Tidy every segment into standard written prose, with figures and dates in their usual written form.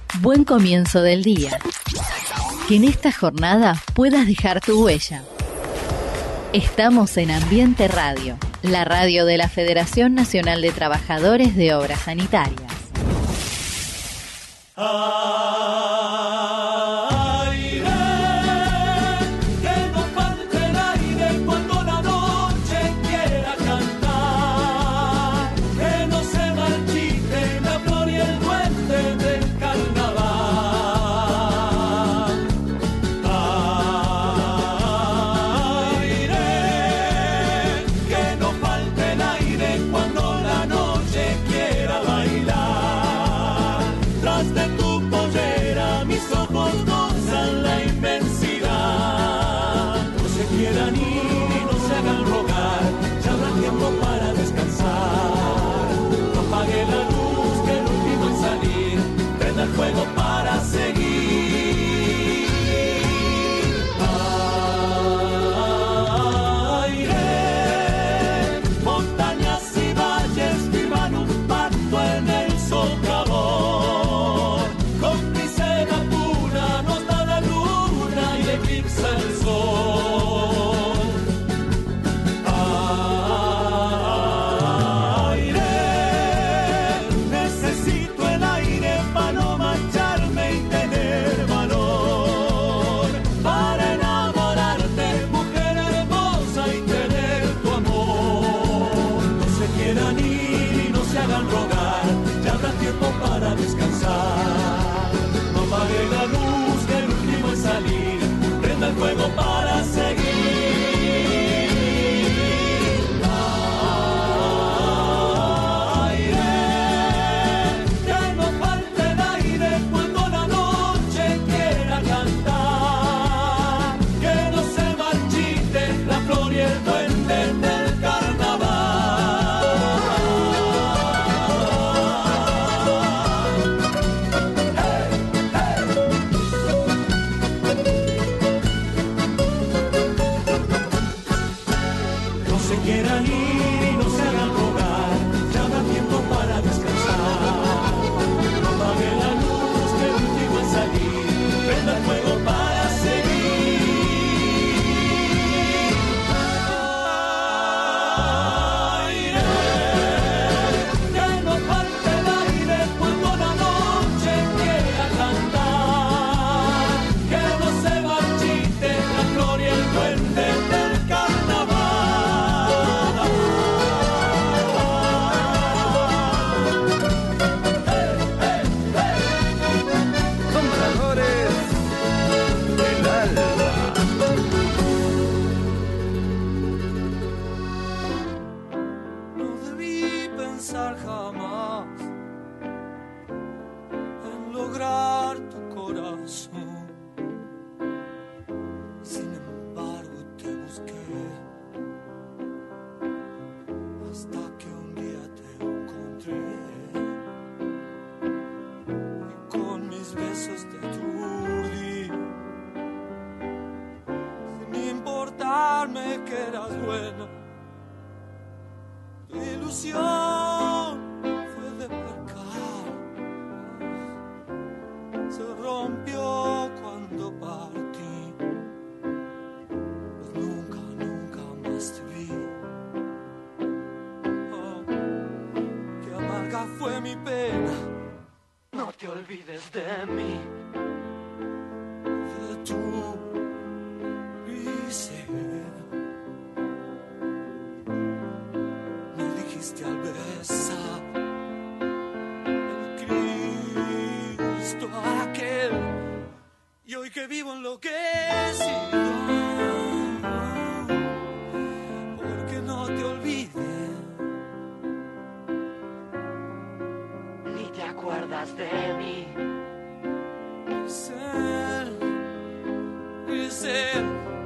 Buen comienzo del día. Que en esta jornada puedas dejar tu huella. Estamos en Ambiente Radio, la radio de la Federación Nacional de Trabajadores de Obras Sanitarias. Fuego para seguir. Aire, montañas y valles firman un pacto en el socavón. Cómplice pura nos da la luna y eclipsa el sol. Aire, necesito el aire para no mancharme y tener valor, para enamorarte, mujer hermosa, y tener tu amor. No se quieran ir y no se hagan rogar, ya habrá tiempo para descansar. No apague la luz, que el último es salir, prenda el fuego para seguir. Que eras bueno, tu ilusión fue de pecar, se rompió cuando partí, pues nunca más te vi. Oh, qué amarga fue mi pena, no te olvides de mí, de tu risa. Al besar el Cristo aquel, y hoy que vivo enloquecido, porque no te olvides, ni te acuerdas de mí. Grisel.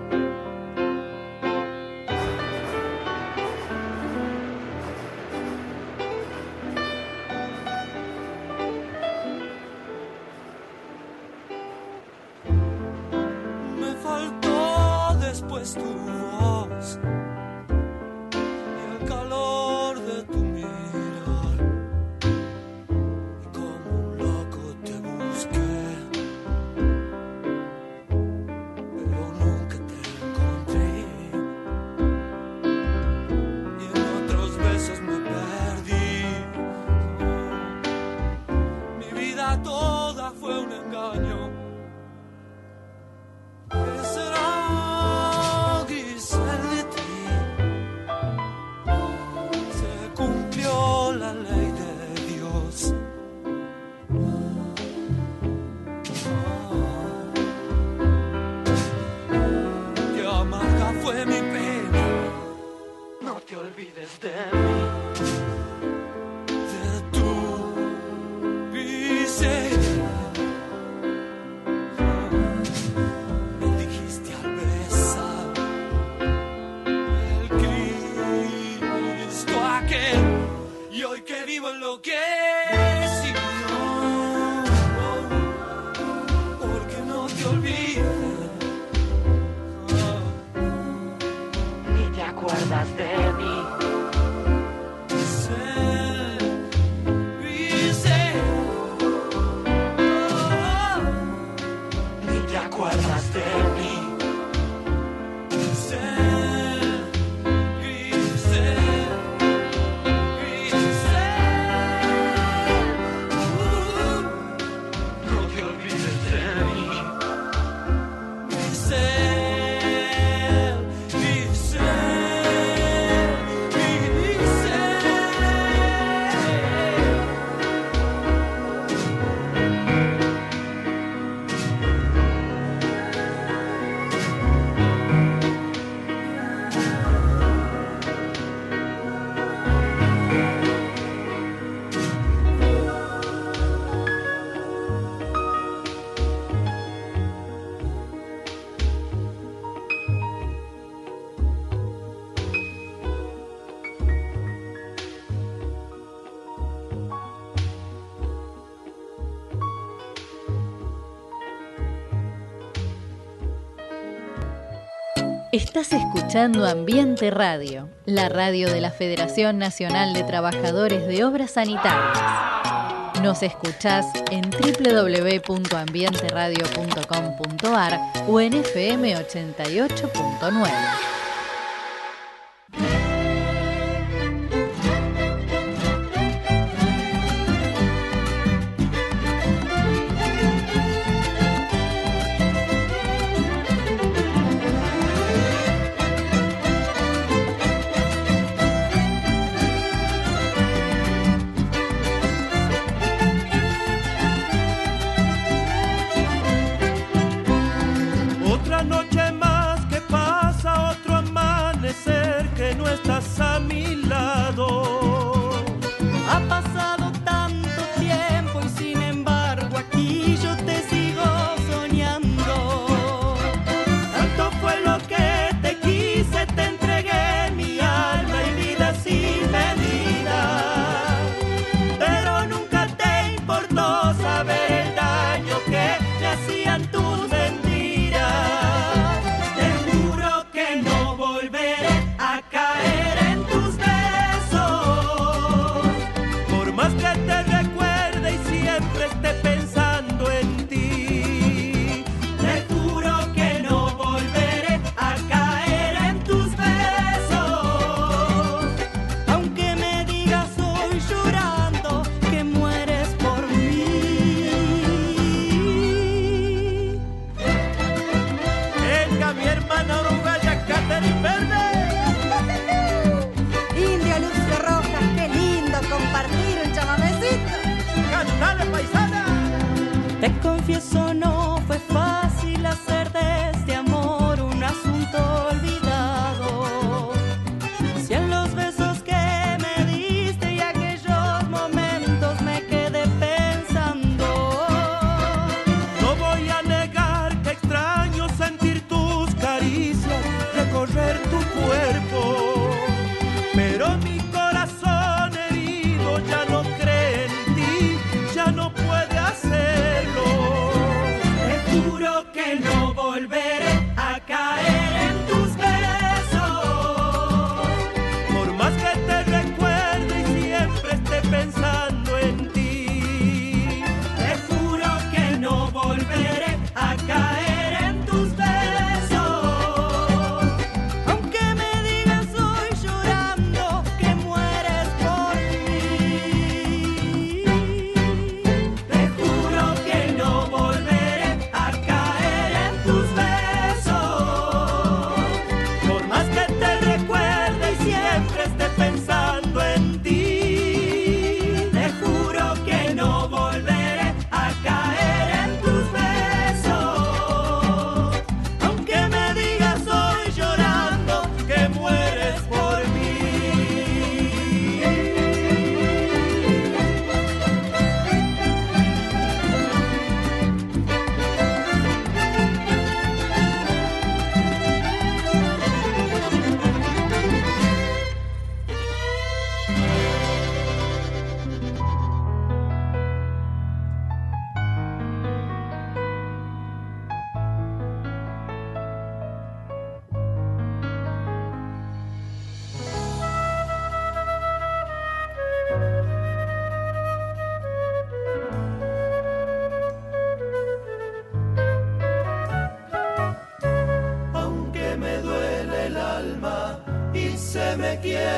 Después tu voz y el calor de tu mirar, y como un loco te busqué. de mí, de tu miseria. Me dijiste al besar el Cristo aquel, y hoy que vivo en lo que es y porque no te olvides. Ni te acuerdas de mí. Ni te acuerdas de mí. No te olvides de mí. Estás escuchando Ambiente Radio, la radio de la Federación Nacional de Trabajadores de Obras Sanitarias. Nos escuchás en www.ambienteradio.com.ar o en FM 88.9. Otra noche más que pasa, otro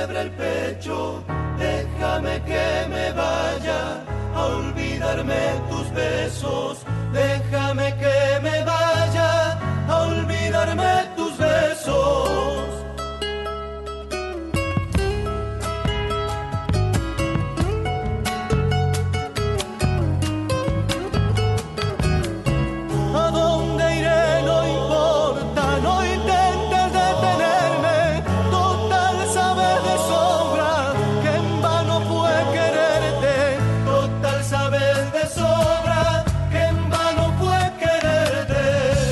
quiebre el pecho, déjame que me vaya a olvidarme tus besos, déjame que me vaya a olvidarme tus besos. ¿A dónde iré? No importa, no intentes detenerme, total sabes de sobra que en vano fue quererte, total sabes de sobra que en vano fue quererte.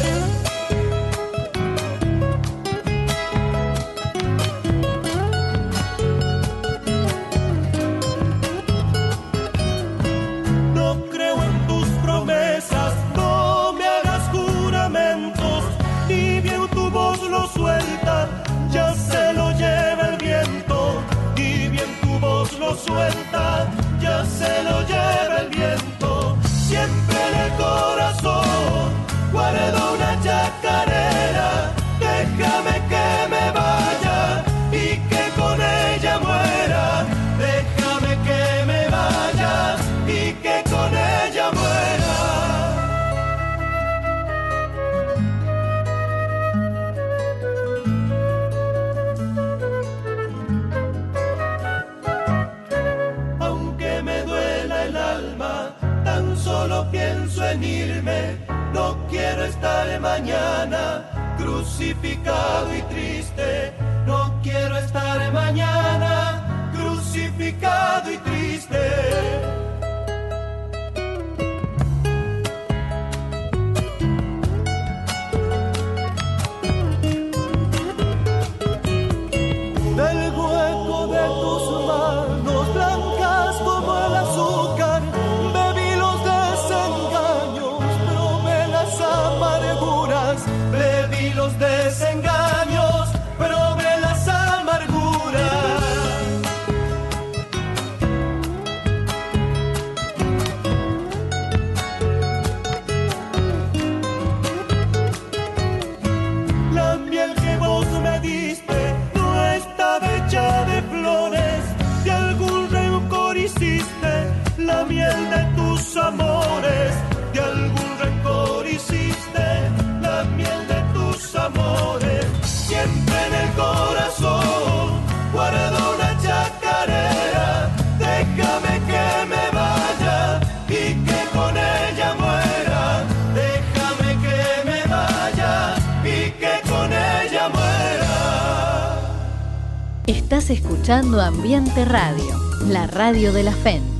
No creo en tus promesas, no me hagas juramentos, ni bien tu voz lo suelta, ya se lo lleva el viento, ni bien tu voz lo suelta, ya se lo lleva el viento. Siempre en el corazón guardo una chacarera, déjame que me vaya y que con ella muera, déjame que me vaya y que con ella muera. Aunque me duela el alma, tan solo pienso en irme, no quiero estar mañana crucificado y triste, no quiero estar mañana crucificado y triste. Del hueco de tus manos blancas como el azúcar, bebí los desengaños, probé las amarguras, bebí los desengaños, probé las amarguras. La miel que vos me diste no estaba hecha de flores, de algún rencor hiciste la miel de tus amores, de algún rencor hiciste la miel de tus amores. Siempre en el corazón guardo una chacarera, déjame que me vaya y que con ella muera, déjame que me vaya y que con ella muera. Estás escuchando Ambiente Radio, la radio de la FEN.